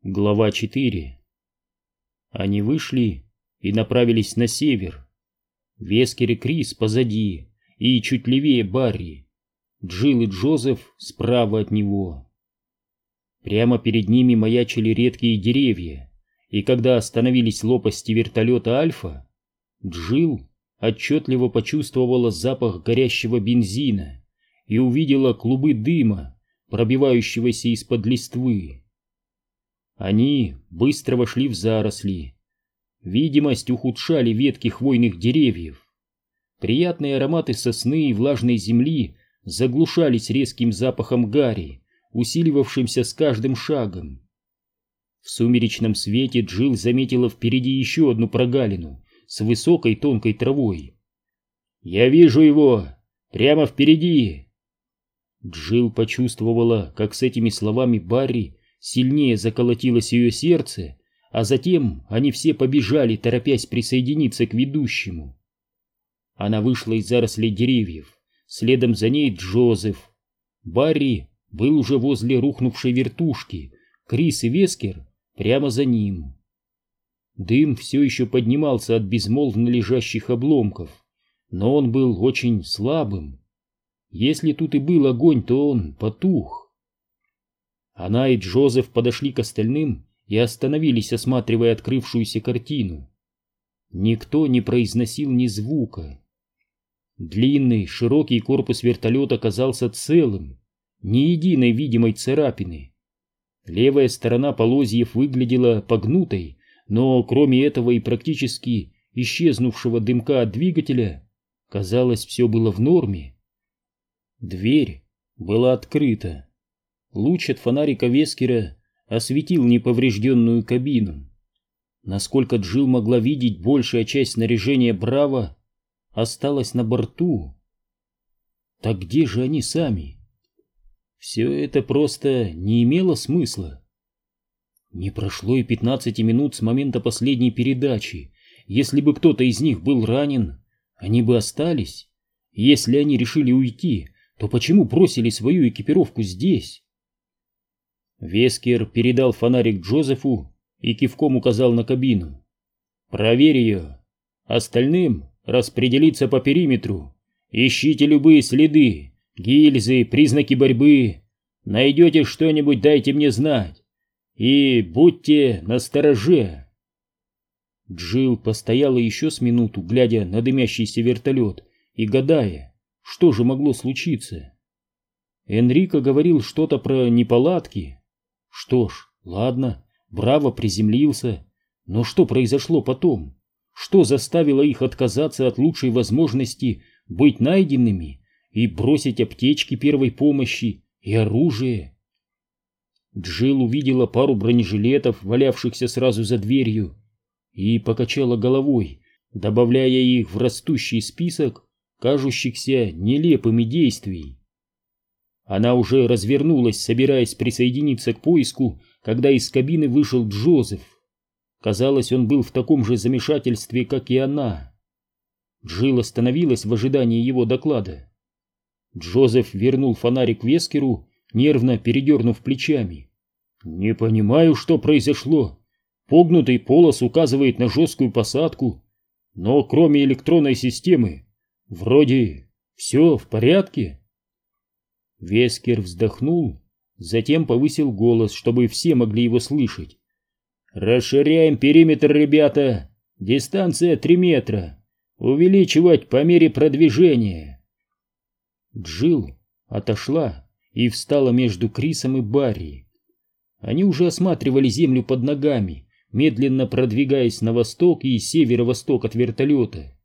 Глава 4. Они вышли и направились на север. Вескер и Крис позади, и чуть левее Барри. Джилл и Джозеф справа от него. Прямо перед ними маячили редкие деревья, и когда остановились лопасти вертолета «Альфа», Джилл отчетливо почувствовала запах горящего бензина и увидела клубы дыма, пробивающегося из-под листвы. Они быстро вошли в заросли. Видимость ухудшали ветки хвойных деревьев. Приятные ароматы сосны и влажной земли заглушались резким запахом гари, усиливавшимся с каждым шагом. В сумеречном свете Джилл заметила впереди еще одну прогалину с высокой тонкой травой. «Я вижу его! Прямо впереди!» Джилл почувствовала, как с этими словами Барри сильнее заколотилось ее сердце, а затем они все побежали, торопясь присоединиться к ведущему. Она вышла из зарослей деревьев, следом за ней Джозеф. Барри был уже возле рухнувшей вертушки, Крис и Вескер прямо за ним. Дым все еще поднимался от безмолвно лежащих обломков, но он был очень слабым. Если тут и был огонь, то он потух. Она и Джозеф подошли к остальным и остановились, осматривая открывшуюся картину. Никто не произносил ни звука. Длинный, широкий корпус вертолета казался целым, ни единой видимой царапины. Левая сторона полозьев выглядела погнутой, но кроме этого и практически исчезнувшего дымка от двигателя, казалось, все было в норме. Дверь была открыта. Луч от фонарика Вескера осветил неповрежденную кабину. Насколько Джилл могла видеть, большая часть снаряжения «Браво» осталась на борту. Так где же они сами? Все это просто не имело смысла. Не прошло и 15 минут с момента последней передачи. Если бы кто-то из них был ранен, они бы остались. Если они решили уйти, то почему бросили свою экипировку здесь? Вескер передал фонарик Джозефу и кивком указал на кабину. «Проверь ее. Остальным распределиться по периметру. Ищите любые следы, гильзы, признаки борьбы. Найдете что-нибудь, дайте мне знать. И будьте настороже». Джилл постояла еще с минуту, глядя на дымящийся вертолет и гадая, что же могло случиться. Энрико говорил что-то про неполадки. Что ж, ладно, Браво приземлился, но что произошло потом? Что заставило их отказаться от лучшей возможности быть найденными и бросить аптечки первой помощи и оружие? Джилл увидела пару бронежилетов, валявшихся сразу за дверью, и покачала головой, добавляя их в растущий список кажущихся нелепыми действий. Она уже развернулась, собираясь присоединиться к поиску, когда из кабины вышел Джозеф. Казалось, он был в таком же замешательстве, как и она. Джилл остановилась в ожидании его доклада. Джозеф вернул фонарик Вескеру, нервно передернув плечами. «Не понимаю, что произошло. Погнутый полос указывает на жесткую посадку, но кроме электронной системы, вроде все в порядке». Вескер вздохнул, затем повысил голос, чтобы все могли его слышать. «Расширяем периметр, ребята! Дистанция 3 метра! Увеличивать по мере продвижения!» Джилл отошла и встала между Крисом и Барри. Они уже осматривали землю под ногами, медленно продвигаясь на восток и северо-восток от вертолета.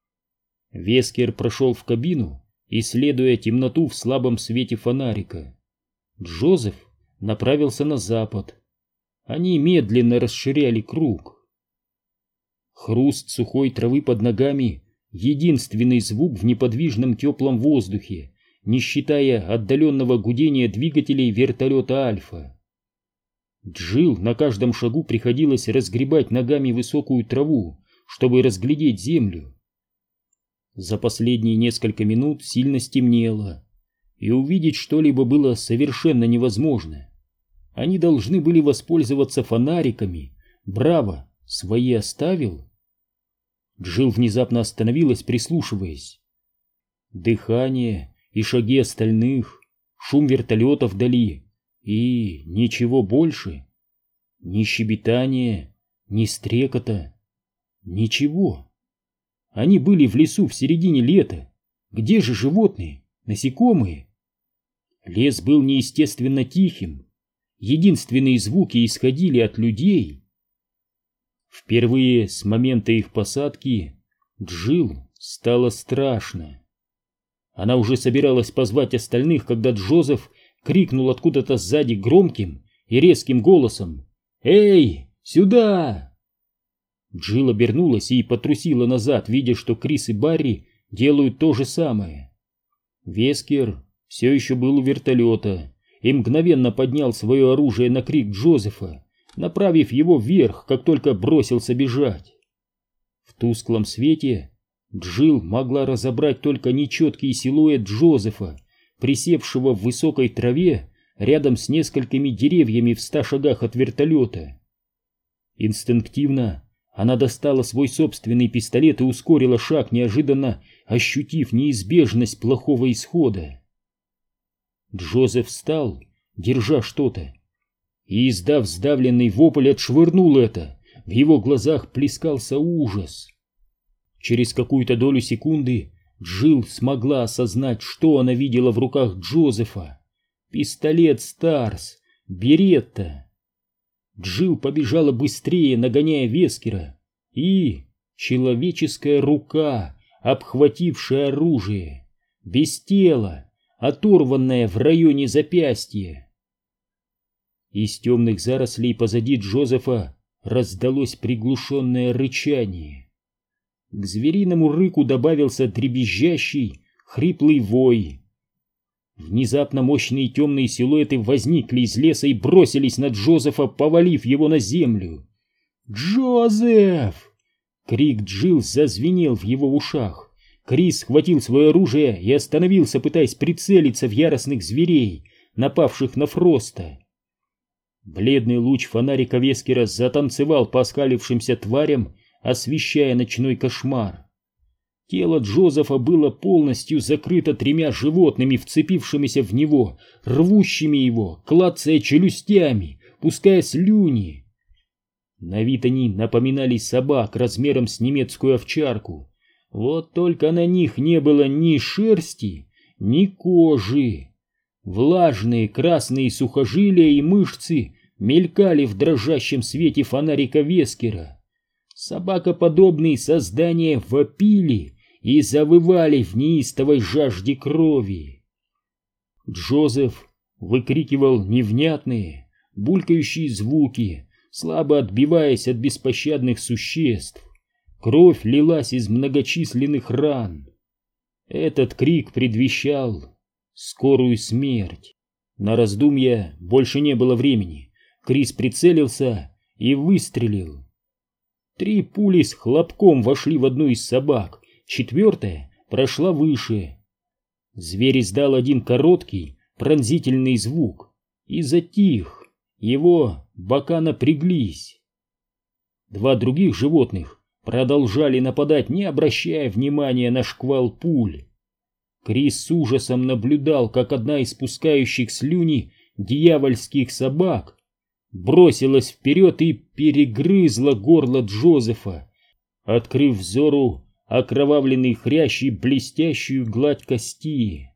Вескер прошел в кабину, исследуя темноту в слабом свете фонарика. Джозеф направился на запад. Они медленно расширяли круг. Хруст сухой травы под ногами — единственный звук в неподвижном теплом воздухе, не считая отдаленного гудения двигателей вертолета «Альфа». Джилл на каждом шагу приходилось разгребать ногами высокую траву, чтобы разглядеть землю. За последние несколько минут сильно стемнело, и увидеть что-либо было совершенно невозможно. Они должны были воспользоваться фонариками. Браво, свои оставил? Джилл внезапно остановилась, прислушиваясь. Дыхание и шаги остальных, шум вертолета вдали и ничего больше. Ни щебетания, ни стрекота, ничего. Они были в лесу в середине лета. Где же животные, насекомые? Лес был неестественно тихим. Единственные звуки исходили от людей. Впервые с момента их посадки Джилл стало страшно. Она уже собиралась позвать остальных, когда Джозеф крикнул откуда-то сзади громким и резким голосом: «Эй, сюда!» Джилл обернулась и потрусила назад, видя, что Крис и Барри делают то же самое. Вескер все еще был у вертолета и мгновенно поднял свое оружие на крик Джозефа, направив его вверх, как только бросился бежать. В тусклом свете Джилл могла разобрать только нечеткий силуэт Джозефа, присевшего в высокой траве рядом с несколькими деревьями в 100 шагах от вертолета. Инстинктивно она достала свой собственный пистолет и ускорила шаг, неожиданно ощутив неизбежность плохого исхода. Джозеф встал, держа что-то, и, издав сдавленный вопль, отшвырнул это. В его глазах плескался ужас. Через какую-то долю секунды Джилл смогла осознать, что она видела в руках Джозефа. Пистолет Старс, Беретта. Джилл побежала быстрее, нагоняя Вескера, и человеческая рука, обхватившая оружие, без тела, оторванная в районе запястья. Из темных зарослей позади Джозефа раздалось приглушенное рычание. К звериному рыку добавился дребезжащий, хриплый вой. Внезапно мощные темные силуэты возникли из леса и бросились на Джозефа, повалив его на землю. «Джозеф!» Крик Джилл зазвенел в его ушах. Крис схватил свое оружие и остановился, пытаясь прицелиться в яростных зверей, напавших на Фроста. Бледный луч фонарика Вескера затанцевал по оскалившимся тварям, освещая ночной кошмар. Тело Джозефа было полностью закрыто 3 животными, вцепившимися в него, рвущими его, клацая челюстями, пуская слюни. На вид они напоминали собак размером с немецкую овчарку. Вот только на них не было ни шерсти, ни кожи. Влажные красные сухожилия и мышцы мелькали в дрожащем свете фонарика Вескера. Собакоподобные создания вопили и завывали в неистовой жажде крови. Джозеф выкрикивал невнятные, булькающие звуки, слабо отбиваясь от беспощадных существ. Кровь лилась из многочисленных ран. Этот крик предвещал скорую смерть. На раздумья больше не было времени. Крис прицелился и выстрелил. 3 пули с хлопком вошли в одну из собак, 4-я прошла выше. Зверь издал один короткий, пронзительный звук и затих. Его бока напряглись. 2 других животных продолжали нападать, не обращая внимания на шквал пуль. Крис с ужасом наблюдал, как одна из пускающих слюни дьявольских собак бросилась вперед и перегрызла горло Джозефа, открыв взору окровавленный хрящ и блестящую гладь кости.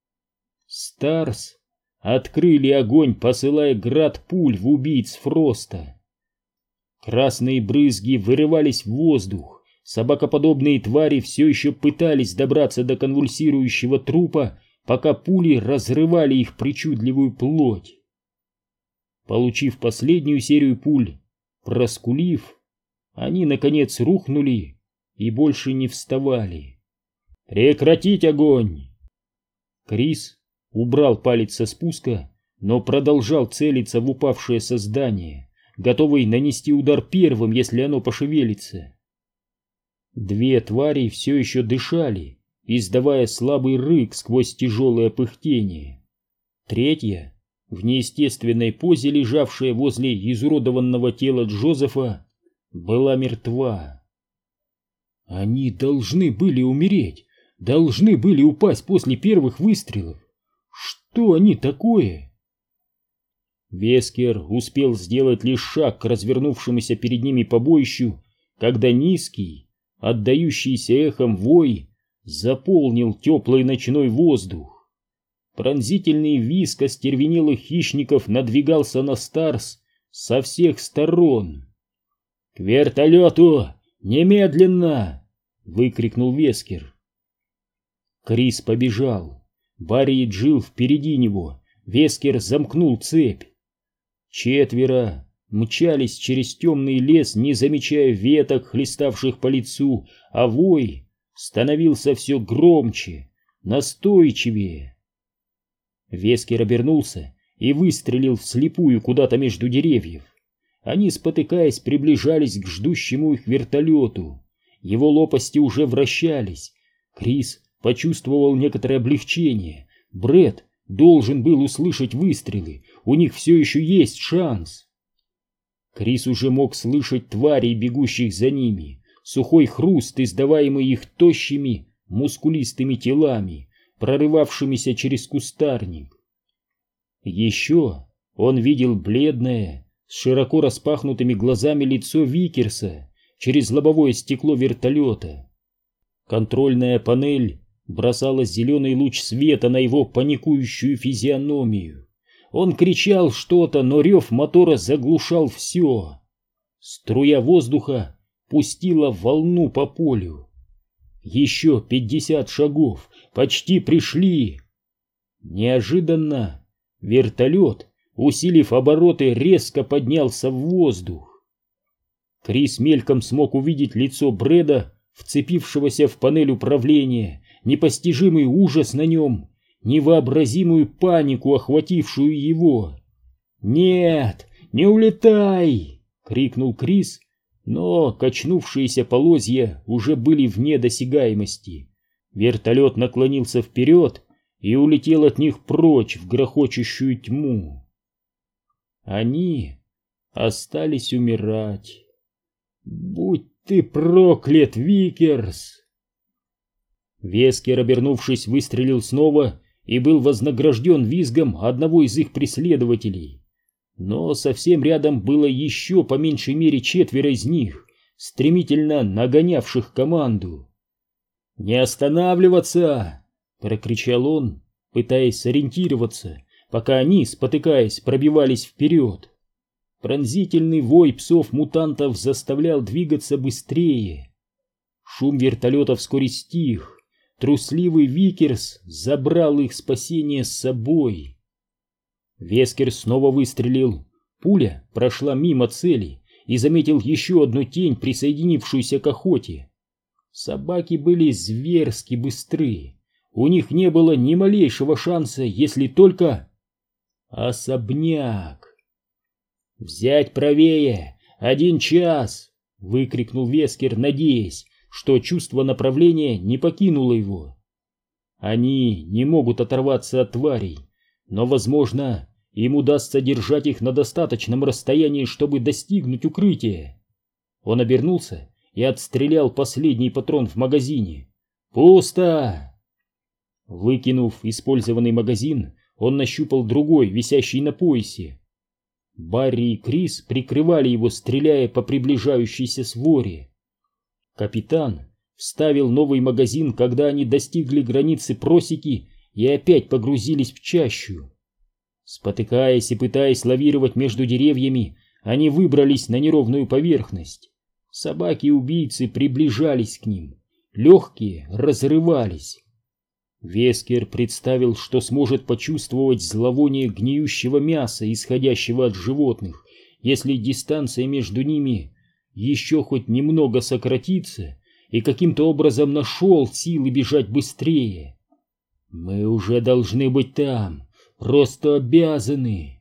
Старс открыли огонь, посылая град пуль в убийц Фроста. Красные брызги вырывались в воздух. Собакоподобные твари все еще пытались добраться до конвульсирующего трупа, пока пули разрывали их причудливую плоть. Получив последнюю серию пуль, проскулив, они, наконец, рухнули и больше не вставали. «Прекратить огонь!» Крис убрал палец со спуска, но продолжал целиться в упавшее создание, готовый нанести удар первым, если оно пошевелится. 2 твари все еще дышали, издавая слабый рык сквозь тяжелое пыхтение. 3-я в неестественной позе лежавшая возле изуродованного тела Джозефа, была мертва. Они должны были умереть, должны были упасть после первых выстрелов. Что они такое? Вескер успел сделать лишь шаг к развернувшемуся перед ними побоищу, когда низкий, отдающийся эхом вой заполнил теплый ночной воздух. Пронзительный визг остервенелых хищников надвигался на Старс со всех сторон. «К вертолету! Немедленно!» — выкрикнул Вескер. Крис побежал. Барри и Джилл впереди него. Вескер замкнул цепь. Четверо мчались через темный лес, не замечая веток, хлеставших по лицу, а вой становился все громче, настойчивее. Вескер обернулся и выстрелил вслепую куда-то между деревьев. Они, спотыкаясь, приближались к ждущему их вертолету. Его лопасти уже вращались. Крис почувствовал некоторое облегчение. Брэд должен был услышать выстрелы. У них все еще есть шанс. Крис уже мог слышать тварей, бегущих за ними, сухой хруст, издаваемый их тощими, мускулистыми телами, прорывавшимися через кустарник. Еще он видел бледное, с широко распахнутыми глазами лицо Викерса через лобовое стекло вертолета. Контрольная панель бросала зеленый луч света на его паникующую физиономию. Он кричал что-то, но рев мотора заглушал все. Струя воздуха пустила волну по полю. Еще 50 шагов, почти пришли. Неожиданно вертолет, усилив обороты, резко поднялся в воздух. Крис мельком смог увидеть лицо Брэда, вцепившегося в панель управления, непостижимый ужас на нем, невообразимую панику, охватившую его. «Нет, не улетай!» — крикнул Крис, но качнувшиеся полозья уже были вне досягаемости. Вертолет наклонился вперед и улетел от них прочь в грохочущую тьму. Они остались умирать. «Будь ты проклят, Викерс!» Вескер, обернувшись, выстрелил снова и был вознагражден визгом одного из их преследователей. Но совсем рядом было еще по меньшей мере 4 из них, стремительно нагонявших команду. «Не останавливаться!» — прокричал он, пытаясь сориентироваться, пока они, спотыкаясь, пробивались вперед. Пронзительный вой псов-мутантов заставлял двигаться быстрее. Шум вертолета вскоре стих. Трусливый Викерс забрал их спасение с собой. Вескер снова выстрелил. Пуля прошла мимо цели и заметил еще одну тень, присоединившуюся к охоте. Собаки были зверски быстры. У них не было ни малейшего шанса, если только... Особняк! «Взять правее! 1 час!» — выкрикнул Вескер, надеясь, что чувство направления не покинуло его. Они не могут оторваться от тварей, но, возможно, им удастся держать их на достаточном расстоянии, чтобы достигнуть укрытия. Он обернулся и отстрелял последний патрон в магазине. «Пусто!» Выкинув использованный магазин, он нащупал другой, висящий на поясе. Барри и Крис прикрывали его, стреляя по приближающейся своре. Капитан вставил новый магазин, когда они достигли границы просеки и опять погрузились в чащу. Спотыкаясь и пытаясь лавировать между деревьями, они выбрались на неровную поверхность. Собаки-убийцы приближались к ним, легкие разрывались. Вескер представил, что сможет почувствовать зловоние гниющего мяса, исходящего от животных, если дистанция между ними еще хоть немного сократится, и каким-то образом нашел силы бежать быстрее. «Мы уже должны быть там, просто обязаны!»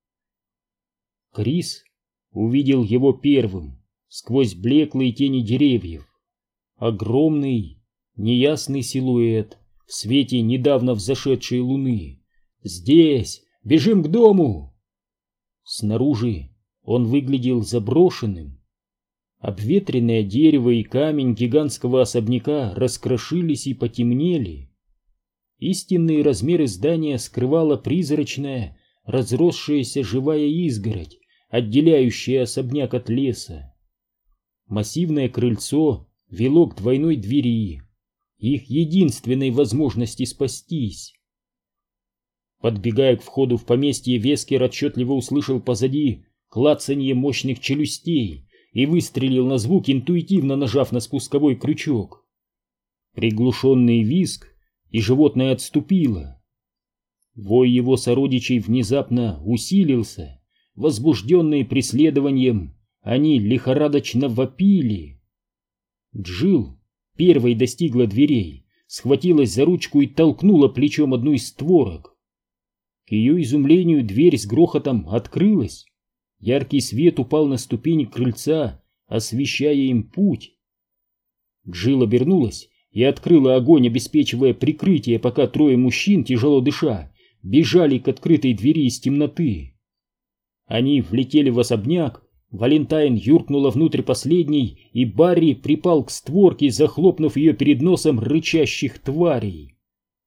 Крис увидел его первым, сквозь блеклые тени деревьев. Огромный, неясный силуэт в свете недавно взошедшей луны. Здесь, Бежим к дому!» Снаружи он выглядел заброшенным. Обветренное дерево и камень гигантского особняка раскрошились и потемнели. Истинные размеры здания скрывала призрачная, разросшаяся живая изгородь, отделяющая особняк от леса. Массивное крыльцо вело к двойной двери, их единственной возможности спастись. Подбегая к входу в поместье, Вескер отчетливо услышал позади клацанье мощных челюстей и выстрелил на звук, интуитивно нажав на спусковой крючок. Приглушенный визг, и животное отступило. Вой его сородичей внезапно усилился. Возбужденные преследованием, они лихорадочно вопили. Джилл первой достигла дверей, схватилась за ручку и толкнула плечом одну из створок. К ее изумлению дверь с грохотом открылась. Яркий свет упал на ступени крыльца, освещая им путь. Джилл обернулась и открыла огонь, обеспечивая прикрытие, пока трое мужчин, тяжело дыша, бежали к открытой двери из темноты. Они влетели в особняк, Валентайн юркнула внутрь последней, и Барри припал к створке, захлопнув ее перед носом рычащих тварей.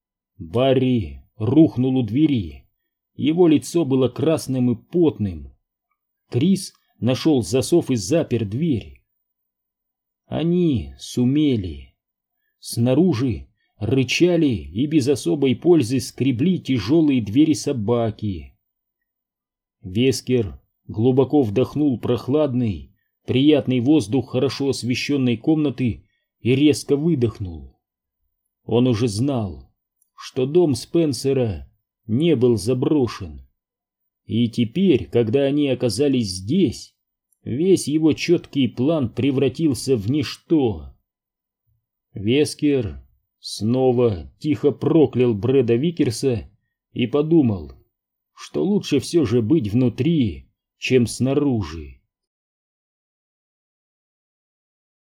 Барри рухнул у двери. Его лицо было красным и потным. Крис нашел засов и запер дверь. Они сумели. Снаружи рычали и без особой пользы скребли тяжелые двери собаки. Вескер глубоко вдохнул прохладный, приятный воздух хорошо освещенной комнаты и резко выдохнул. Он уже знал, что дом Спенсера не был заброшен. И теперь, когда они оказались здесь, весь его четкий план превратился в ничто. Вескер снова тихо проклял Брэда Викерса и подумал, что лучше все же быть внутри, чем снаружи.